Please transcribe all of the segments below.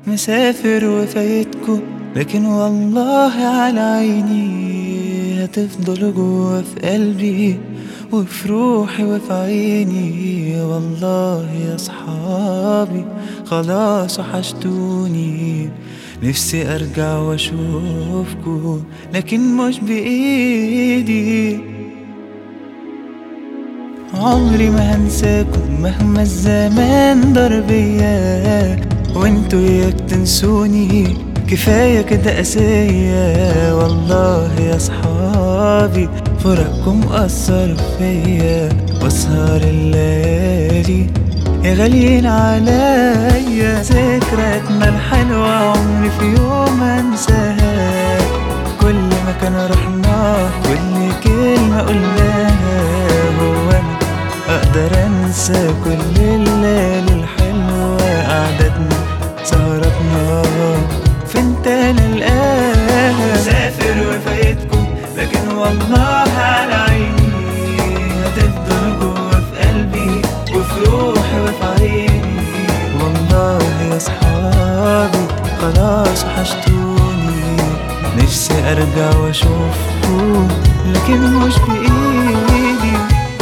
مسافر وفايتكو، لكن والله على عيني هتفضلوا جوا في قلبي وفي روحي وفي عيني. والله يا صحابي خلاص وحشتوني، نفسي ارجع واشوفكو لكن مش بايدي. عمري ما هنساكم مهما الزمان دار بيا، وانتوا اياك تنسوني كفاية كده قاسية. والله يا صحابي فراقكم أثر فيا، واسهر الليالي يا غاليين عليا. ذكرياتنا الحلوة عمري في يوم انساها، كل مكان رحناه كل كلمة قلناها. هو أنا أقدر أنسى كل الليالي الحلوة، قعدتنا سهرتنا فين تاني نلقاها. مسافر وفايتكم، لكن والله على عيني هتفضل جوا في قلبي وفي روحي وفي عيني. والله يا صحابي خلاص وحشتوني، نفسي ارجع واشوفكم لكن مش بايدي.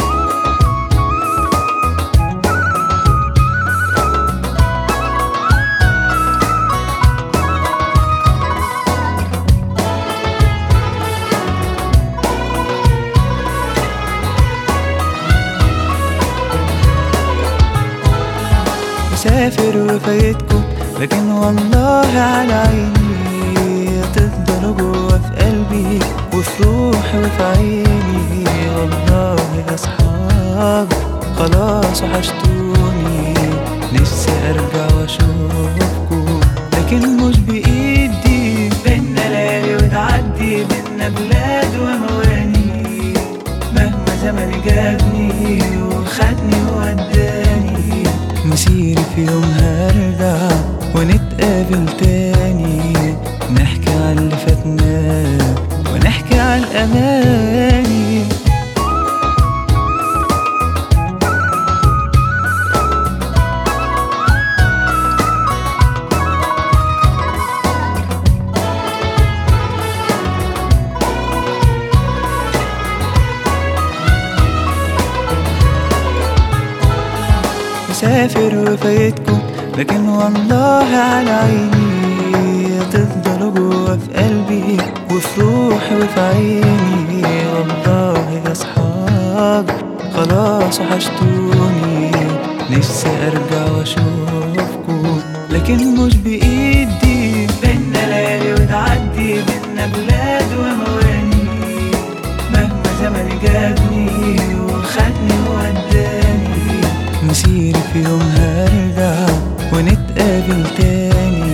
مسافر وفايتكم، لكن والله على عيني هتفضلوا جوا في قلبي وفي روحي وفي عيني. والله يا صحابي خلاص وحشتوني، نفسي ارجع واشوفكم لكن مش بايدي. بينا ليالي وتعدي، بينا بلاد ومواني، مهما زمني جابني وخدني ووداني. مسيري في يوم هرجع ونتقابل تاني، نحكي عن اللي فاتنا ونحكي عن الأماني. مسافر وفايتكم، لكن والله على عيني هتفضلوا جوا في قلبي وفي روحي وفي عيني. والله يا صحابي خلاص وحشتوني، نفسي ارجع واشوفكم لكن مش بايدي. بينا ليالي وتعدي، بينا بلاد ومواني، مهما زمني جابني وخدني ووداني. مسيري في يوم هرجع ونتقابل تاني،